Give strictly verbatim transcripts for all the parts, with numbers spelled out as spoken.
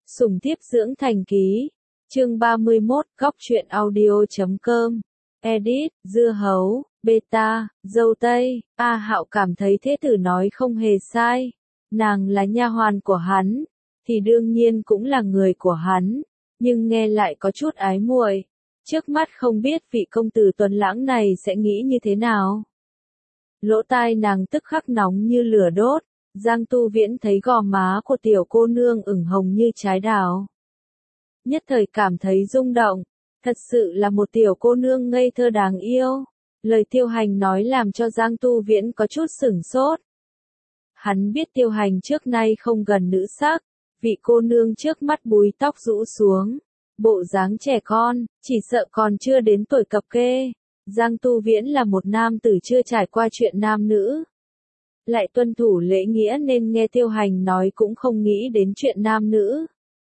Sủng thiếp dưỡng thành ký. Chương ba mươi mốt, góc truyện audio chấm com. Edit, dưa hấu, beta, dâu tây. A Hạo cảm thấy thế tử nói không hề sai. Nàng là nha hoàn của hắn, thì đương nhiên cũng là người của hắn, nhưng nghe lại có chút ái muội. Trước mắt không biết vị công tử tuấn lãng này sẽ nghĩ như thế nào. Lỗ tai nàng tức khắc nóng như lửa đốt. Giang Tu Viễn thấy gò má của tiểu cô nương ửng hồng như trái đào. Nhất thời cảm thấy rung động, thật sự là một tiểu cô nương ngây thơ đáng yêu. Lời Tiêu Hành nói làm cho Giang Tu Viễn có chút sửng sốt. Hắn biết Tiêu Hành trước nay không gần nữ sắc, vị cô nương trước mắt búi tóc rũ xuống, bộ dáng trẻ con, chỉ sợ còn chưa đến tuổi cập kê. Giang Tu Viễn là một nam tử chưa trải qua chuyện nam nữ, lại tuân thủ lễ nghĩa nên nghe Tiêu Hành nói cũng không nghĩ đến chuyện nam nữ.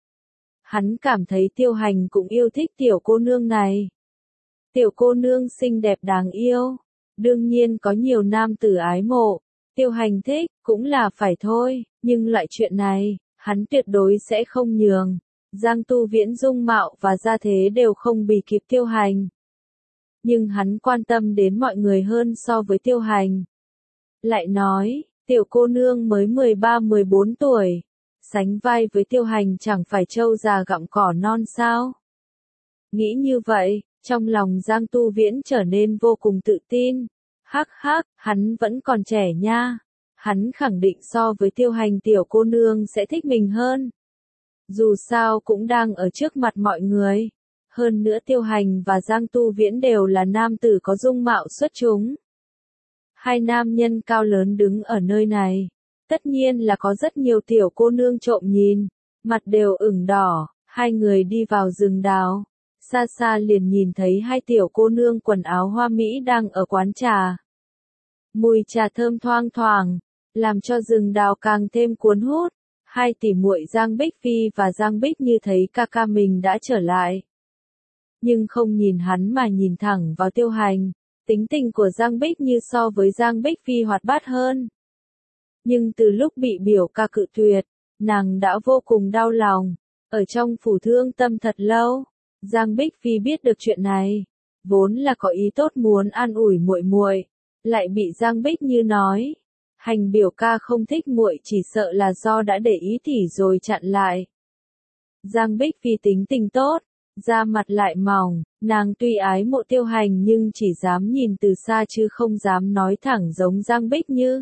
Hắn cảm thấy Tiêu Hành cũng yêu thích tiểu cô nương này. Tiểu cô nương xinh đẹp đáng yêu, đương nhiên có nhiều nam tử ái mộ. Tiêu Hành thích, cũng là phải thôi, nhưng loại chuyện này, hắn tuyệt đối sẽ không nhường. Giang Tu Viễn dung mạo và gia thế đều không bì kịp Tiêu Hành. Nhưng hắn quan tâm đến mọi người hơn so với Tiêu Hành. Lại nói, tiểu cô nương mới mười ba mười bốn tuổi, sánh vai với Tiêu Hành chẳng phải trâu già gặm cỏ non sao? Nghĩ như vậy, trong lòng Giang Tu Viễn trở nên vô cùng tự tin. Hắc hắc, hắn vẫn còn trẻ nha. Hắn khẳng định so với Tiêu Hành tiểu cô nương sẽ thích mình hơn. Dù sao cũng đang ở trước mặt mọi người. Hơn nữa Tiêu Hành và Giang Tu Viễn đều là nam tử có dung mạo xuất chúng. Hai nam nhân cao lớn đứng ở nơi này. Tất nhiên là có rất nhiều tiểu cô nương trộm nhìn. Mặt đều ửng đỏ. Hai người đi vào rừng đào. Xa xa liền nhìn thấy hai tiểu cô nương quần áo hoa mỹ đang ở quán trà. Mùi trà thơm thoang thoảng, làm cho rừng đào càng thêm cuốn hút. Hai tỷ muội Giang Bích Phi và Giang Bích Như thấy ca ca mình đã trở lại. Nhưng không nhìn hắn mà nhìn thẳng vào Tiêu Hành. Tính tình của Giang Bích Như so với Giang Bích Phi hoạt bát hơn. Nhưng từ lúc bị biểu ca cự tuyệt, nàng đã vô cùng đau lòng. Ở trong phủ thương tâm thật lâu, Giang Bích Phi biết được chuyện này, vốn là có ý tốt muốn an ủi muội muội, lại bị Giang Bích Như nói, Hành biểu ca không thích muội chỉ sợ là do đã để ý tỉ rồi chặn lại. Giang Bích Phi tính tình tốt, da mặt lại mỏng, nàng tuy ái mộ Tiêu Hành nhưng chỉ dám nhìn từ xa chứ không dám nói thẳng giống Giang Bích Như.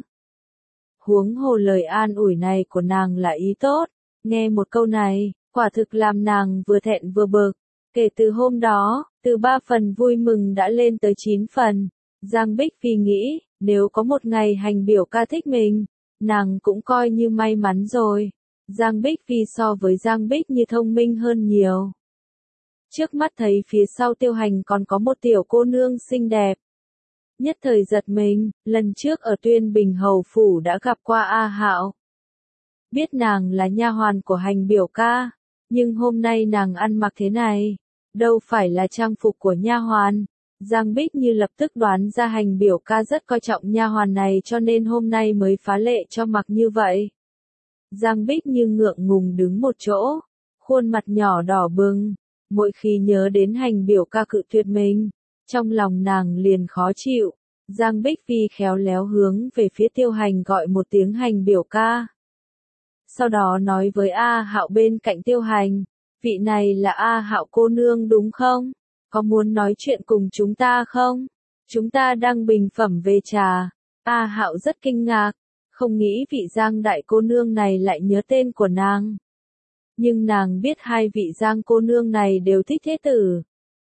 Huống hồ lời an ủi này của nàng là ý tốt, nghe một câu này, quả thực làm nàng vừa thẹn vừa bực. Kể từ hôm đó, từ ba phần vui mừng đã lên tới chín phần. Giang Bích Phi nghĩ, nếu có một ngày Hành biểu ca thích mình, nàng cũng coi như may mắn rồi. Giang Bích Phi so với Giang Bích Như thông minh hơn nhiều. Trước mắt thấy phía sau Tiêu Hành còn có một tiểu cô nương xinh đẹp. Nhất thời giật mình, lần trước ở Tuyên Bình Hầu Phủ đã gặp qua A Hạo. Biết nàng là nha hoàn của Hành biểu ca, nhưng hôm nay nàng ăn mặc thế này, đâu phải là trang phục của nha hoàn. Giang Bích Như lập tức đoán ra Hành biểu ca rất coi trọng nha hoàn này cho nên hôm nay mới phá lệ cho mặc như vậy. Giang Bích Như ngượng ngùng đứng một chỗ, khuôn mặt nhỏ đỏ bừng, mỗi khi nhớ đến Hành biểu ca cự tuyệt mình, trong lòng nàng liền khó chịu. Giang Bích Phi khéo léo hướng về phía Tiêu Hành gọi một tiếng Hành biểu ca. Sau đó nói với A Hạo bên cạnh Tiêu Hành, vị này là A Hạo cô nương đúng không? Có muốn nói chuyện cùng chúng ta không? Chúng ta đang bình phẩm về trà. A Hạo rất kinh ngạc, không nghĩ vị Giang đại cô nương này lại nhớ tên của nàng. Nhưng nàng biết hai vị Giang cô nương này đều thích thế tử.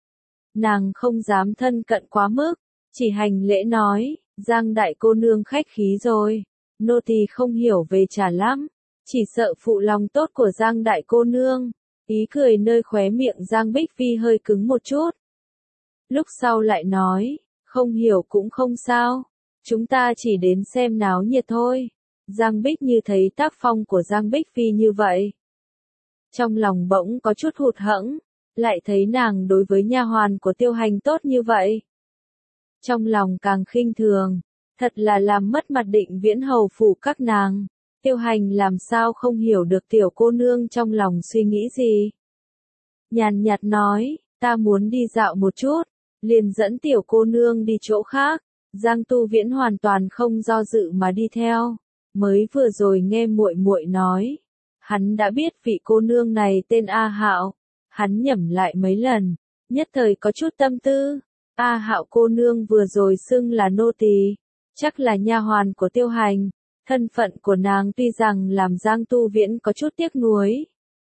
Nàng không dám thân cận quá mức, chỉ hành lễ nói, Giang đại cô nương khách khí rồi, nô tỳ không hiểu về trà lắm, chỉ sợ phụ lòng tốt của Giang đại cô nương. Ý cười nơi khóe miệng Giang Bích Phi hơi cứng một chút. Lúc sau lại nói, không hiểu cũng không sao, chúng ta chỉ đến xem náo nhiệt thôi. Giang Bích Như thấy tác phong của Giang Bích Phi như vậy, trong lòng bỗng có chút hụt hẫng, lại thấy nàng đối với nha hoàn của Tiêu Hành tốt như vậy. Trong lòng càng khinh thường, thật là làm mất mặt Định Viễn Hầu Phủ các nàng. Tiêu Hành làm sao không hiểu được tiểu cô nương trong lòng suy nghĩ gì. Nhàn nhạt nói, ta muốn đi dạo một chút, liền dẫn tiểu cô nương đi chỗ khác. Giang Tu Viễn hoàn toàn không do dự mà đi theo. Mới vừa rồi nghe muội muội nói, hắn đã biết vị cô nương này tên A Hạo. Hắn nhẩm lại mấy lần, nhất thời có chút tâm tư. A Hạo cô nương vừa rồi xưng là nô tỳ, chắc là nha hoàn của Tiêu Hành. Thân phận của nàng tuy rằng làm Giang Tu Viễn có chút tiếc nuối,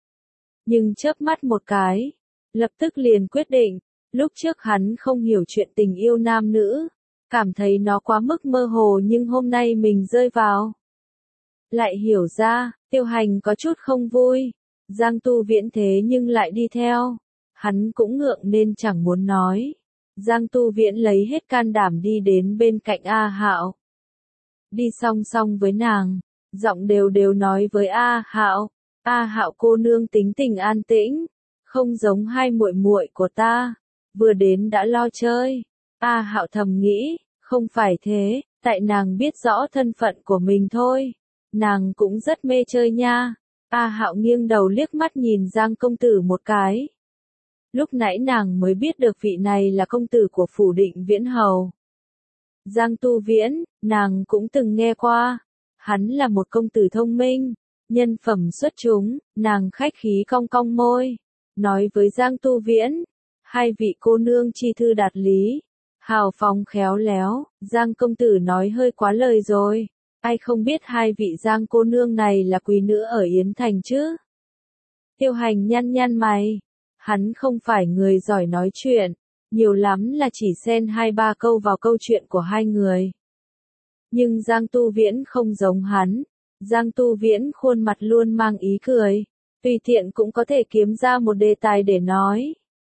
nhưng chớp mắt một cái, lập tức liền quyết định. Lúc trước hắn không hiểu chuyện tình yêu nam nữ, cảm thấy nó quá mức mơ hồ, nhưng hôm nay mình rơi vào, lại hiểu ra. Tiêu Hành có chút không vui. Giang Tu Viễn thế nhưng lại đi theo, hắn cũng ngượng nên chẳng muốn nói. Giang Tu Viễn lấy hết can đảm đi đến bên cạnh A Hạo, đi song song với nàng, giọng đều đều nói với A Hạo, A Hạo cô nương tính tình an tĩnh, không giống hai muội muội của ta, vừa đến đã lo chơi. A Hạo thầm nghĩ, không phải thế, tại nàng biết rõ thân phận của mình thôi, nàng cũng rất mê chơi nha. A Hạo nghiêng đầu liếc mắt nhìn Giang công tử một cái. Lúc nãy nàng mới biết được vị này là công tử của phủ Định Viễn hầu. Giang Tu Viễn, nàng cũng từng nghe qua. Hắn là một công tử thông minh, nhân phẩm xuất chúng. Nàng khách khí cong cong môi, nói với Giang Tu Viễn, hai vị cô nương chi thư đạt lý, hào phóng khéo léo. Giang công tử nói hơi quá lời rồi, ai không biết hai vị Giang cô nương này là quý nữ ở Yến Thành chứ. Tiêu Hành nhăn nhăn mày, hắn không phải người giỏi nói chuyện, nhiều lắm là chỉ xen hai ba câu vào câu chuyện của hai người. Nhưng Giang Tu Viễn không giống hắn. Giang Tu Viễn khuôn mặt luôn mang ý cười, tùy tiện cũng có thể kiếm ra một đề tài để nói.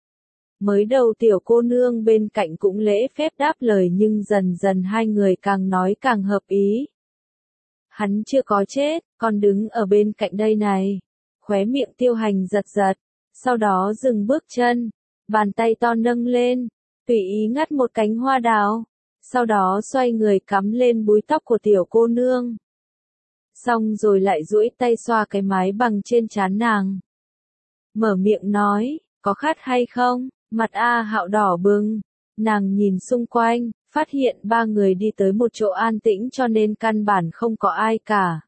Mới đầu tiểu cô nương bên cạnh cũng lễ phép đáp lời, nhưng dần dần hai người càng nói càng hợp ý. Hắn chưa có chết, còn đứng ở bên cạnh đây này. Khóe miệng Tiêu Hành giật giật, sau đó dừng bước chân, bàn tay to nâng lên, tùy ý ngắt một cánh hoa đào, sau đó xoay người cắm lên búi tóc của tiểu cô nương. Xong rồi lại duỗi tay xoa cái mái bằng trên trán nàng. Mở miệng nói, có khát hay không? Mặt A Hạo đỏ bừng, nàng nhìn xung quanh, phát hiện ba người đi tới một chỗ an tĩnh cho nên căn bản không có ai cả.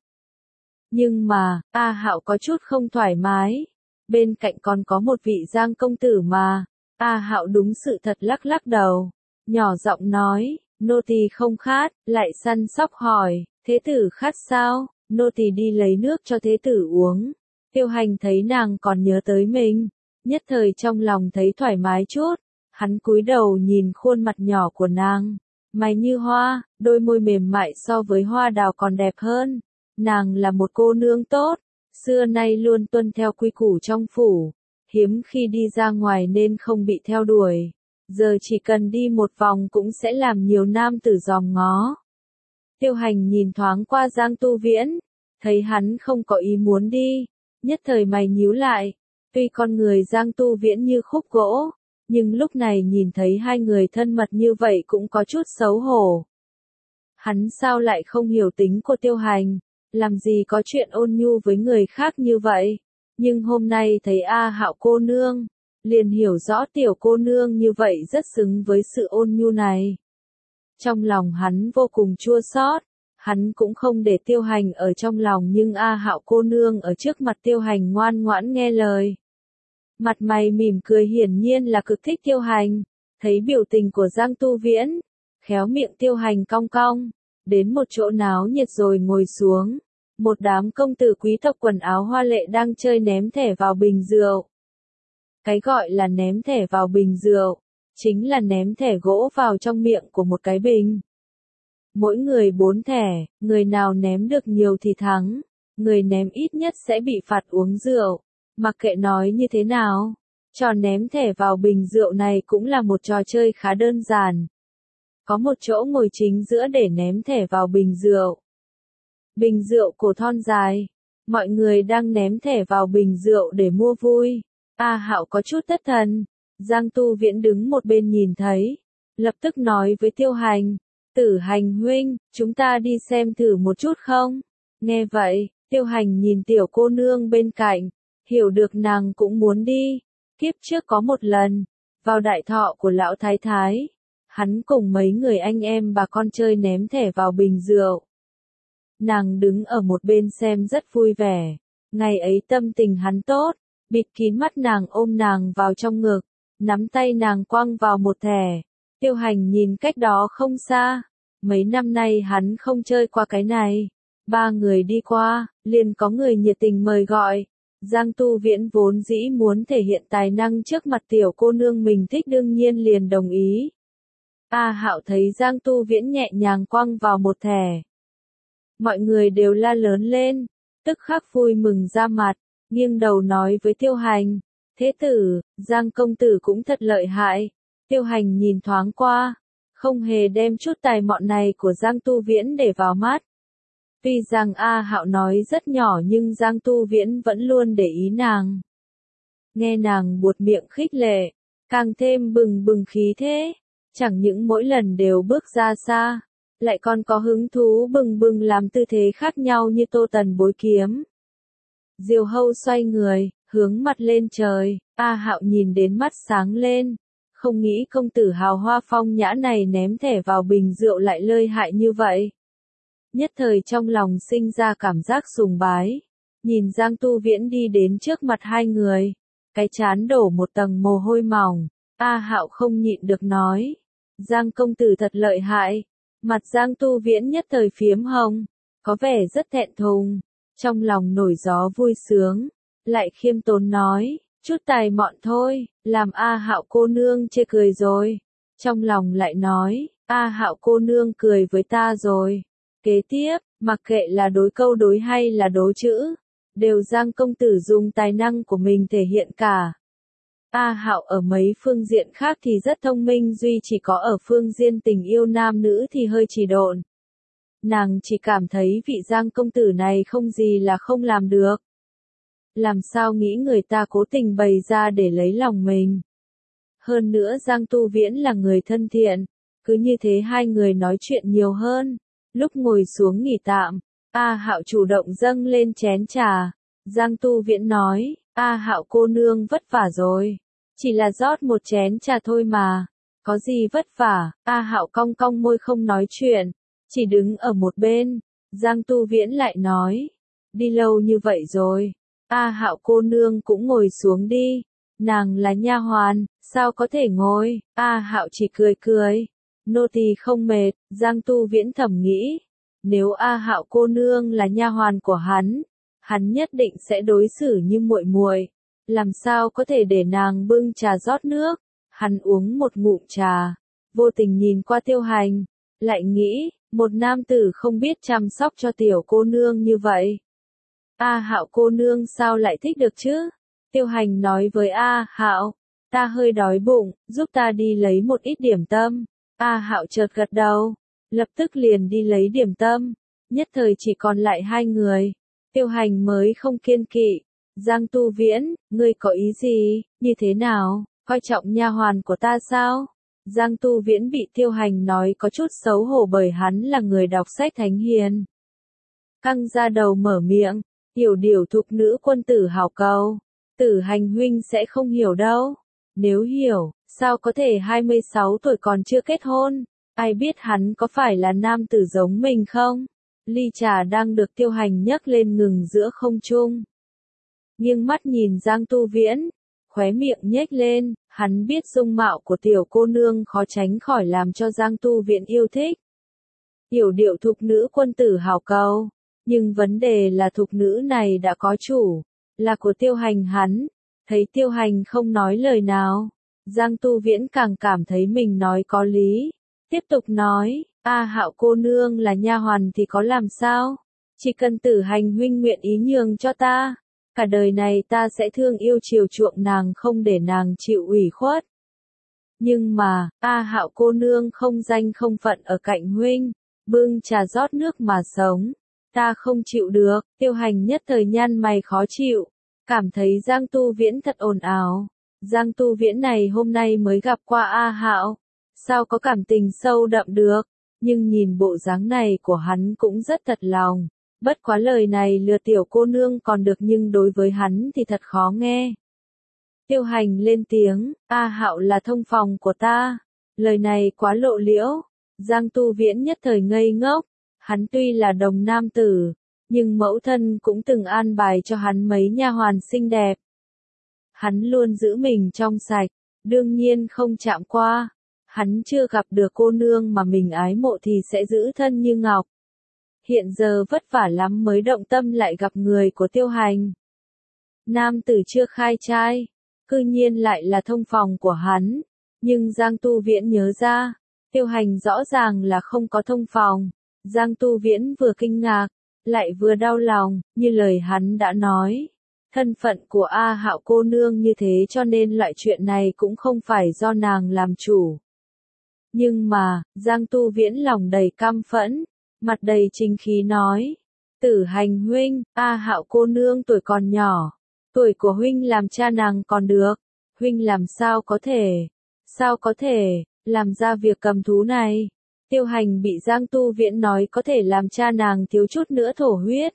Nhưng mà, A Hạo có chút không thoải mái. Bên cạnh còn có một vị Giang công tử mà. A Hạo đúng sự thật lắc lắc đầu, nhỏ giọng nói, nô tỳ không khát. Lại săn sóc hỏi, thế tử khát sao? Nô tỳ đi lấy nước cho thế tử uống. Tiêu Hành thấy nàng còn nhớ tới mình, nhất thời trong lòng thấy thoải mái chút. Hắn cúi đầu nhìn khuôn mặt nhỏ của nàng, mày như hoa, đôi môi mềm mại so với hoa đào còn đẹp hơn. Nàng là một cô nương tốt, xưa nay luôn tuân theo quy củ trong phủ, hiếm khi đi ra ngoài nên không bị theo đuổi. Giờ chỉ cần đi một vòng cũng sẽ làm nhiều nam tử dòm ngó. Tiêu Hành nhìn thoáng qua Giang Tu Viễn, thấy hắn không có ý muốn đi, nhất thời mày nhíu lại. Tuy con người Giang Tu Viễn như khúc gỗ, nhưng lúc này nhìn thấy hai người thân mật như vậy cũng có chút xấu hổ. Hắn sao lại không hiểu tính của Tiêu Hành, làm gì có chuyện ôn nhu với người khác như vậy. Nhưng hôm nay thấy A Hạo cô nương, liền hiểu rõ tiểu cô nương như vậy rất xứng với sự ôn nhu này. Trong lòng hắn vô cùng chua xót, hắn cũng không để Tiêu Hành ở trong lòng, nhưng A Hạo cô nương ở trước mặt Tiêu Hành ngoan ngoãn nghe lời. Mặt mày mỉm cười, hiển nhiên là cực thích Tiêu Hành. Thấy biểu tình của Giang Tu Viễn, khéo miệng Tiêu Hành cong cong, đến một chỗ náo nhiệt rồi ngồi xuống. Một đám công tử quý tộc quần áo hoa lệ đang chơi ném thẻ vào bình rượu. Cái gọi là ném thẻ vào bình rượu, chính là ném thẻ gỗ vào trong miệng của một cái bình. Mỗi người bốn thẻ, người nào ném được nhiều thì thắng, người ném ít nhất sẽ bị phạt uống rượu. Mặc kệ nói như thế nào, trò ném thẻ vào bình rượu này cũng là một trò chơi khá đơn giản. Có một chỗ ngồi chính giữa để ném thẻ vào bình rượu. Bình rượu cổ thon dài, mọi người đang ném thẻ vào bình rượu để mua vui. A Hạo có chút thất thần, Giang Tu Viễn đứng một bên nhìn thấy, lập tức nói với Tiêu Hành, Tử Hành huynh, chúng ta đi xem thử một chút không? Nghe vậy, Tiêu Hành nhìn tiểu cô nương bên cạnh, hiểu được nàng cũng muốn đi. Kiếp trước có một lần, vào đại thọ của lão thái thái, hắn cùng mấy người anh em bà con chơi ném thẻ vào bình rượu. Nàng đứng ở một bên xem rất vui vẻ, ngày ấy tâm tình hắn tốt, bịt kín mắt nàng ôm nàng vào trong ngực, nắm tay nàng quăng vào một thẻ. Tiêu Hành nhìn cách đó không xa, mấy năm nay hắn không chơi qua cái này. Ba người đi qua, liền có người nhiệt tình mời gọi. Giang Tu Viễn vốn dĩ muốn thể hiện tài năng trước mặt tiểu cô nương mình thích đương nhiên liền đồng ý. A Hạo thấy Giang Tu Viễn nhẹ nhàng quăng vào một thẻ. Mọi người đều la lớn lên, tức khắc vui mừng ra mặt, nghiêng đầu nói với Tiêu Hành, thế tử, Giang công tử cũng thật lợi hại. Tiêu Hành nhìn thoáng qua, không hề đem chút tài mọn này của Giang Tu Viễn để vào mắt. Tuy rằng A Hạo nói rất nhỏ nhưng Giang Tu Viễn vẫn luôn để ý nàng. Nghe nàng buột miệng khích lệ, càng thêm bừng bừng khí thế, chẳng những mỗi lần đều bước ra xa, lại còn có hứng thú bừng bừng làm tư thế khác nhau như Tô Tần bối kiếm. Diều Hâu xoay người, hướng mặt lên trời, A Hạo nhìn đến mắt sáng lên, không nghĩ công tử hào hoa phong nhã này ném thẻ vào bình rượu lại lợi hại như vậy. Nhất thời trong lòng sinh ra cảm giác sùng bái, nhìn Giang Tu Viễn đi đến trước mặt hai người, cái trán đổ một tầng mồ hôi mỏng, A Hạo không nhịn được nói, Giang công tử thật lợi hại. Mặt Giang Tu Viễn nhất thời phiếm hồng, có vẻ rất thẹn thùng, trong lòng nổi gió vui sướng, lại khiêm tốn nói, chút tài mọn thôi, làm A Hạo cô nương chê cười rồi. Trong lòng lại nói, A Hạo cô nương cười với ta rồi. Kế tiếp, mặc kệ là đối câu đối hay là đối chữ, đều Giang công tử dùng tài năng của mình thể hiện cả. A Hạo ở mấy phương diện khác thì rất thông minh, duy chỉ có ở phương diện tình yêu nam nữ thì hơi trì độn. Nàng chỉ cảm thấy vị Giang công tử này không gì là không làm được. Làm sao nghĩ người ta cố tình bày ra để lấy lòng mình. Hơn nữa Giang Tu Viễn là người thân thiện, cứ như thế hai người nói chuyện nhiều hơn. Lúc ngồi xuống nghỉ tạm, A Hạo chủ động dâng lên chén trà. Giang Tu Viễn nói, A Hạo cô nương vất vả rồi. Chỉ là rót một chén trà thôi mà. Có gì vất vả, A Hạo cong cong môi không nói chuyện. Chỉ đứng ở một bên. Giang Tu Viễn lại nói, đi lâu như vậy rồi. A Hạo cô nương cũng ngồi xuống đi. Nàng là nha hoàn, sao có thể ngồi. A Hạo chỉ cười cười. Nô tỳ không mệt, Giang Tu Viễn thầm nghĩ, nếu A Hạo cô nương là nha hoàn của hắn, hắn nhất định sẽ đối xử như muội muội, làm sao có thể để nàng bưng trà rót nước. Hắn uống một ngụm trà, vô tình nhìn qua Tiêu Hành, lại nghĩ, một nam tử không biết chăm sóc cho tiểu cô nương như vậy. A Hạo cô nương sao lại thích được chứ? Tiêu Hành nói với A Hạo, ta hơi đói bụng, giúp ta đi lấy một ít điểm tâm. A Hạo chợt gật đầu, lập tức liền đi lấy điểm tâm, nhất thời chỉ còn lại hai người. Tiêu Hành mới không kiên kỵ, Giang Tu Viễn, ngươi có ý gì, như thế nào, coi trọng nha hoàn của ta sao? Giang Tu Viễn bị Tiêu Hành nói có chút xấu hổ bởi hắn là người đọc sách thánh hiền. Căng ra đầu mở miệng, hiểu điều thục nữ quân tử hào cầu, Tử Hành huynh sẽ không hiểu đâu. Nếu hiểu, sao có thể hai mươi sáu tuổi còn chưa kết hôn, ai biết hắn có phải là nam tử giống mình không? Ly trà đang được Tiêu Hành nhấc lên ngừng giữa không trung. Nghiêng mắt nhìn Giang Tu Viễn, khóe miệng nhếch lên, hắn biết dung mạo của tiểu cô nương khó tránh khỏi làm cho Giang Tu Viễn yêu thích. Hiểu điệu thục nữ quân tử hào cầu, nhưng vấn đề là thục nữ này đã có chủ, là của Tiêu Hành hắn. Thấy Tiêu Hành không nói lời nào, Giang Tu Viễn càng cảm thấy mình nói có lý. Tiếp tục nói, A Hạo cô nương là nha hoàn thì có làm sao? Chỉ cần Tử Hành huynh nguyện ý nhường cho ta, cả đời này ta sẽ thương yêu chiều chuộng nàng không để nàng chịu ủy khuất. Nhưng mà, A Hạo cô nương không danh không phận ở cạnh huynh, bưng trà rót nước mà sống. Ta không chịu được. Tiêu Hành nhất thời nhăn mày khó chịu. Cảm thấy Giang Tu Viễn thật ồn ào. Giang Tu Viễn này hôm nay mới gặp qua A Hạo, sao có cảm tình sâu đậm được, nhưng nhìn bộ dáng này của hắn cũng rất thật lòng. Bất quá lời này lừa tiểu cô nương còn được nhưng đối với hắn thì thật khó nghe. Tiêu Hành lên tiếng, A Hạo là thông phòng của ta. Lời này quá lộ liễu. Giang Tu Viễn nhất thời ngây ngốc. Hắn tuy là đồng nam tử, nhưng mẫu thân cũng từng an bài cho hắn mấy nha hoàn xinh đẹp. Hắn luôn giữ mình trong sạch, đương nhiên không chạm qua. Hắn chưa gặp được cô nương mà mình ái mộ thì sẽ giữ thân như ngọc. Hiện giờ vất vả lắm mới động tâm lại gặp người của Tiêu Hành. Nam tử chưa khai trai, cư nhiên lại là thông phòng của hắn. Nhưng Giang Tu Viễn nhớ ra, Tiêu Hành rõ ràng là không có thông phòng. Giang Tu Viễn vừa kinh ngạc, lại vừa đau lòng, như lời hắn đã nói. Thân phận của A Hạo cô nương như thế cho nên loại chuyện này cũng không phải do nàng làm chủ. Nhưng mà, Giang Tu Viễn lòng đầy căm phẫn, mặt đầy chính khí nói. Tử Hành huynh, A Hạo cô nương tuổi còn nhỏ. Tuổi của huynh làm cha nàng còn được. Huynh làm sao có thể, sao có thể, làm ra việc cầm thú này. Tiêu Hành bị Giang Tu Viễn nói có thể làm cha nàng thiếu chút nữa thổ huyết.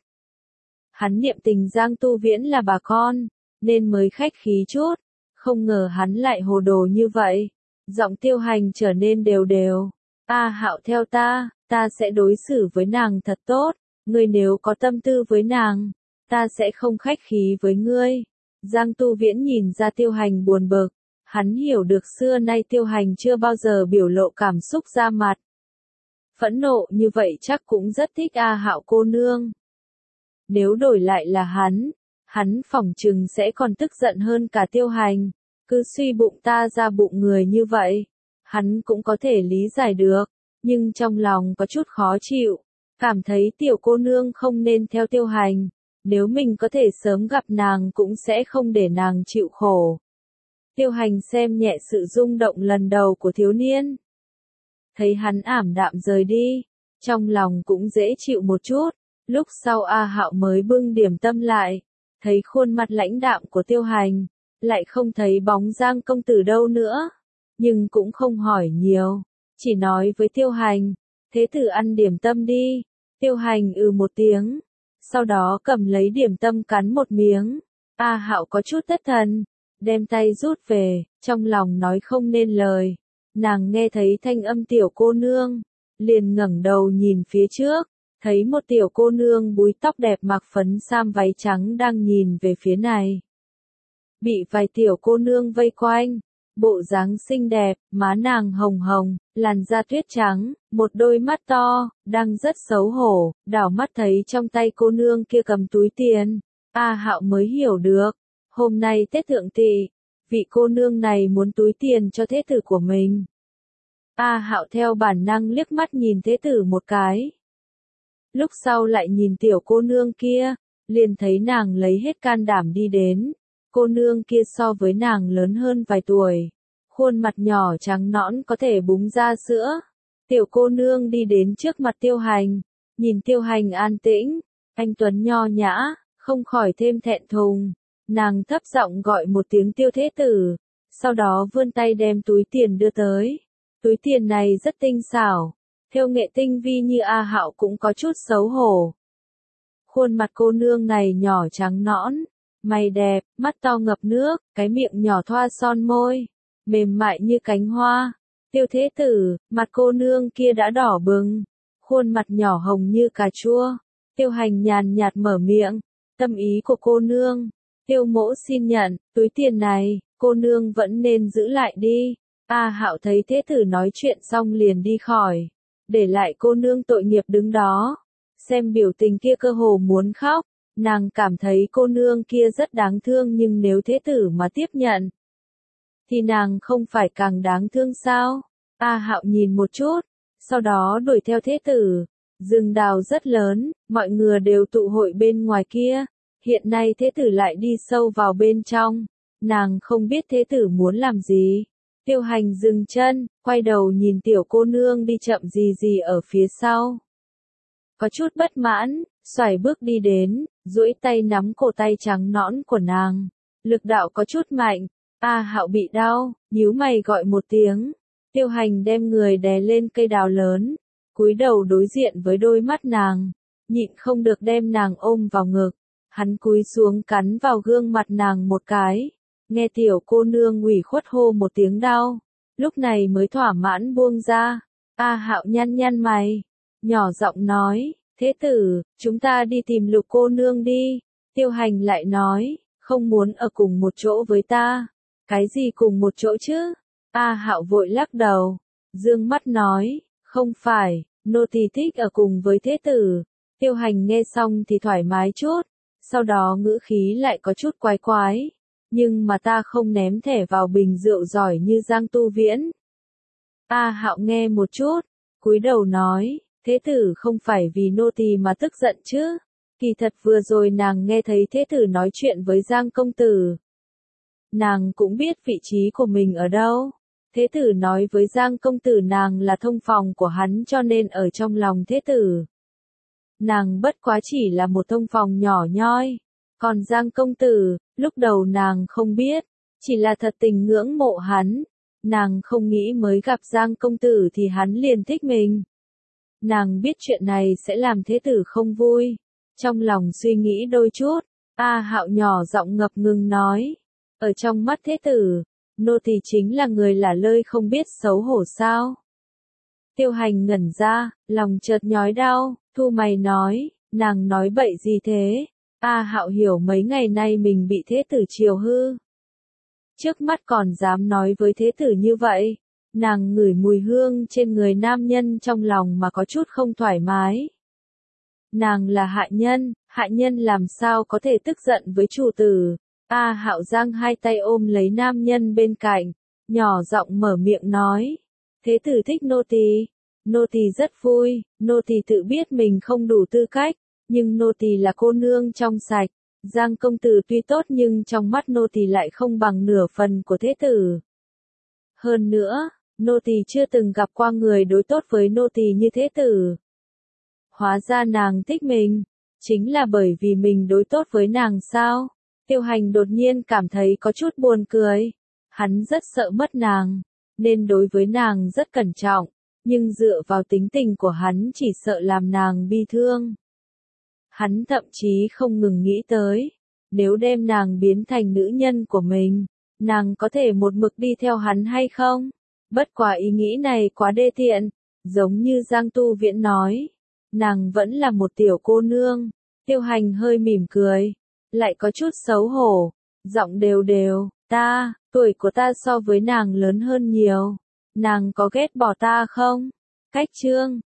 Hắn niệm tình Giang Tu Viễn là bà con, nên mới khách khí chút, không ngờ hắn lại hồ đồ như vậy. Giọng Tiêu Hành trở nên đều đều. A Hạo theo ta, ta sẽ đối xử với nàng thật tốt, ngươi nếu có tâm tư với nàng, ta sẽ không khách khí với ngươi. Giang Tu Viễn nhìn ra Tiêu Hành buồn bực, hắn hiểu được xưa nay Tiêu Hành chưa bao giờ biểu lộ cảm xúc ra mặt. Phẫn nộ như vậy chắc cũng rất thích A Hạo cô nương. Nếu đổi lại là hắn, hắn phỏng chừng sẽ còn tức giận hơn cả Tiêu Hành. Cứ suy bụng ta ra bụng người như vậy, hắn cũng có thể lý giải được, nhưng trong lòng có chút khó chịu, cảm thấy tiểu cô nương không nên theo Tiêu Hành, nếu mình có thể sớm gặp nàng cũng sẽ không để nàng chịu khổ. Tiêu Hành xem nhẹ sự rung động lần đầu của thiếu niên. Thấy hắn ảm đạm rời đi, trong lòng cũng dễ chịu một chút, lúc sau A Hạo mới bưng điểm tâm lại, thấy khuôn mặt lãnh đạm của Tiêu Hành, lại không thấy bóng Giang công tử đâu nữa, nhưng cũng không hỏi nhiều, chỉ nói với Tiêu Hành, thế tử ăn điểm tâm đi. Tiêu Hành ừ một tiếng, sau đó cầm lấy điểm tâm cắn một miếng. A Hạo có chút thất thần, đem tay rút về, trong lòng nói không nên lời. Nàng nghe thấy thanh âm tiểu cô nương, liền ngẩng đầu nhìn phía trước, thấy một tiểu cô nương búi tóc đẹp mặc phấn sam váy trắng đang nhìn về phía này. Bị vài tiểu cô nương vây quanh, bộ dáng xinh đẹp, má nàng hồng hồng, làn da tuyết trắng, một đôi mắt to, đang rất xấu hổ, đảo mắt thấy trong tay cô nương kia cầm túi tiền. A Hạo mới hiểu được, hôm nay Tết Thượng Tỵ, vị cô nương này muốn túi tiền cho thế tử của mình. A Hạo theo bản năng liếc mắt nhìn thế tử một cái. Lúc sau lại nhìn tiểu cô nương kia, liền thấy nàng lấy hết can đảm đi đến. Cô nương kia so với nàng lớn hơn vài tuổi, khuôn mặt nhỏ trắng nõn có thể búng ra sữa. Tiểu cô nương đi đến trước mặt Tiêu Hành, nhìn Tiêu Hành an tĩnh, anh tuấn nho nhã, không khỏi thêm thẹn thùng. Nàng thấp giọng gọi một tiếng Tiêu thế tử, sau đó vươn tay đem túi tiền đưa tới. Túi tiền này rất tinh xảo, thêu nghệ tinh vi như A Hạo cũng có chút xấu hổ. Khuôn mặt cô nương này nhỏ trắng nõn, mày đẹp, mắt to ngập nước, cái miệng nhỏ thoa son môi, mềm mại như cánh hoa. Tiêu thế tử, mặt cô nương kia đã đỏ bừng, khuôn mặt nhỏ hồng như cà chua. Tiêu Hành nhàn nhạt mở miệng, tâm ý của cô nương, Tiêu mỗ xin nhận, túi tiền này, cô nương vẫn nên giữ lại đi. A Hạo thấy thế tử nói chuyện xong liền đi khỏi, để lại cô nương tội nghiệp đứng đó, xem biểu tình kia cơ hồ muốn khóc. Nàng cảm thấy cô nương kia rất đáng thương nhưng nếu thế tử mà tiếp nhận, thì nàng không phải càng đáng thương sao? A Hạo nhìn một chút, sau đó đuổi theo thế tử. Rừng đào rất lớn, mọi người đều tụ hội bên ngoài kia. Hiện nay thế tử lại đi sâu vào bên trong. Nàng không biết thế tử muốn làm gì. Tiêu Hành dừng chân, quay đầu nhìn tiểu cô nương đi chậm gì gì ở phía sau. Có chút bất mãn, xoài bước đi đến, duỗi tay nắm cổ tay trắng nõn của nàng. Lực đạo có chút mạnh. A Hạo bị đau, nhíu mày gọi một tiếng. Tiêu Hành đem người đè lên cây đào lớn, cúi đầu đối diện với đôi mắt nàng. nhịn không được đem nàng ôm vào ngực. Hắn cúi xuống cắn vào gương mặt nàng một cái, nghe tiểu cô nương ủy khuất hô một tiếng đau, lúc này mới thỏa mãn buông ra. A Hạo nhăn nhăn mày, nhỏ giọng nói, thế tử, chúng ta đi tìm Lục cô nương đi. Tiêu Hành lại nói, không muốn ở cùng một chỗ với ta. Cái gì cùng một chỗ chứ? A Hạo vội lắc đầu, dương mắt nói, không phải, nô tỳ thích ở cùng với thế tử. Tiêu Hành nghe xong thì thoải mái chút, sau đó ngữ khí lại có chút quái quái, nhưng mà ta không ném thẻ vào bình rượu giỏi như Giang Tu Viễn. A Hạo nghe một chút, cúi đầu nói, thế tử không phải vì nô tỳ mà tức giận chứ? Kỳ thật vừa rồi nàng nghe thấy thế tử nói chuyện với Giang công tử. Nàng cũng biết vị trí của mình ở đâu. Thế tử nói với Giang công tử nàng là thông phòng của hắn cho nên ở trong lòng thế tử. Nàng bất quá chỉ là một thông phòng nhỏ nhoi. Còn Giang công tử, lúc đầu nàng không biết, chỉ là thật tình ngưỡng mộ hắn. Nàng không nghĩ mới gặp Giang công tử thì hắn liền thích mình. Nàng biết chuyện này sẽ làm thế tử không vui. Trong lòng suy nghĩ đôi chút, A Hạo nhỏ giọng ngập ngừng nói. Ở trong mắt thế tử, nô tỳ chính là người lả lơi không biết xấu hổ sao. Tiêu Hành ngẩn ra, lòng chợt nhói đau, thu mày nói, nàng nói bậy gì thế? A Hạo hiểu mấy ngày nay mình bị thế tử chiều hư. Trước mắt còn dám nói với thế tử như vậy, nàng ngửi mùi hương trên người nam nhân trong lòng mà có chút không thoải mái. Nàng là hạ nhân, hạ nhân làm sao có thể tức giận với chủ tử. A Hạo giang hai tay ôm lấy nam nhân bên cạnh, nhỏ giọng mở miệng nói, thế tử thích nô tỳ, nô tỳ rất vui, nô tỳ tự biết mình không đủ tư cách, nhưng nô tỳ là cô nương trong sạch, Giang công tử tuy tốt nhưng trong mắt nô tỳ lại không bằng nửa phần của thế tử. Hơn nữa, nô tỳ chưa từng gặp qua người đối tốt với nô tỳ như thế tử. Hóa ra nàng thích mình, chính là bởi vì mình đối tốt với nàng sao? Tiêu Hành đột nhiên cảm thấy có chút buồn cười. Hắn rất sợ mất nàng, nên đối với nàng rất cẩn trọng, nhưng dựa vào tính tình của hắn chỉ sợ làm nàng bi thương. Hắn thậm chí không ngừng nghĩ tới, nếu đem nàng biến thành nữ nhân của mình, nàng có thể một mực đi theo hắn hay không? Bất quá ý nghĩ này quá đê tiện, giống như Giang Tu Viễn nói, nàng vẫn là một tiểu cô nương. Tiêu Hành hơi mỉm cười, lại có chút xấu hổ, giọng đều đều, ta, tuổi của ta so với nàng lớn hơn nhiều, nàng có ghét bỏ ta không? Cách chương